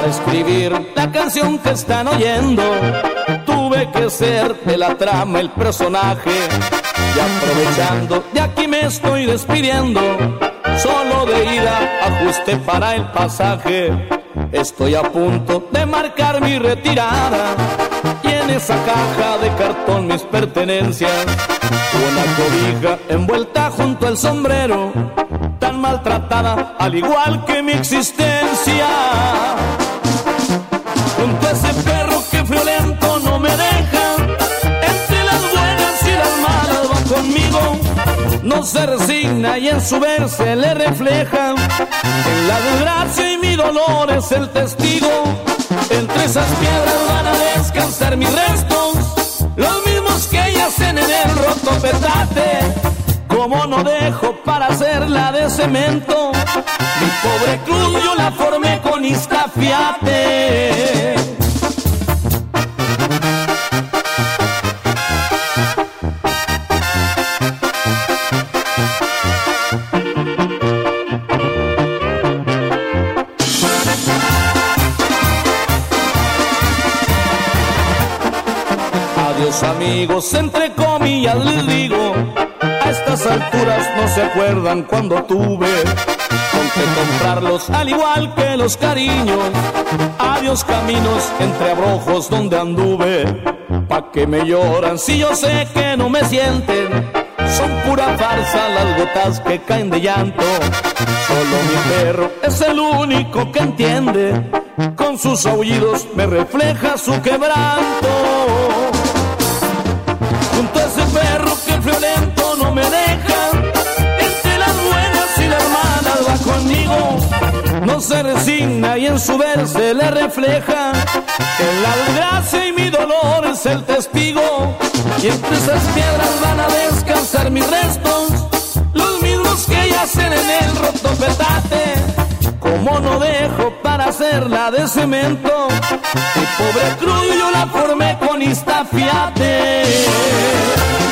Para escribir la canción que están oyendo, tuve que ser de la trama el personaje. Y aprovechando, de aquí me estoy despidiendo. Solo de ida ajusté para el pasaje. Estoy a punto de marcar mi retirada. Y en esa caja de cartón mis pertenencias, una cobija envuelta junto al sombrero, tan maltratada al igual que mi existencia. Junto a ese perro que friolento no me deja, entre las buenas y las malas va conmigo. No se resigna y en su ver se le refleja. En la desgracia y mi dolor es el testigo. Entre esas piedras van a descansar mis restos, los mismos que yacen en el roto petate. Como no dejo para hacerla de cemento, mi pobre cruz yo la formé con Iztafiate. Adiós amigos, entre comillas les digo, a estas alturas no se acuerdan cuando tuve con qué comprarlos, al igual que los cariños. Adiós caminos entre abrojos donde anduve, pa' que me lloran si yo sé que no me sienten. Son pura farsa las gotas que caen de llanto. Solo mi perro es el único que entiende, con sus aullidos me refleja su quebranto. Junto a ese perro que friolento no me deja, entre las buenas y las malas va conmigo. No se resigna y en su ver se le refleja. En la desgracia y mi dolor es el testigo. Y entre esas piedras van a descansar mis restos, los mismos que yacen en el roto petate. Como no dejo para hacerla de cemento, mi pobre cruz yo la formé con Iztafiate.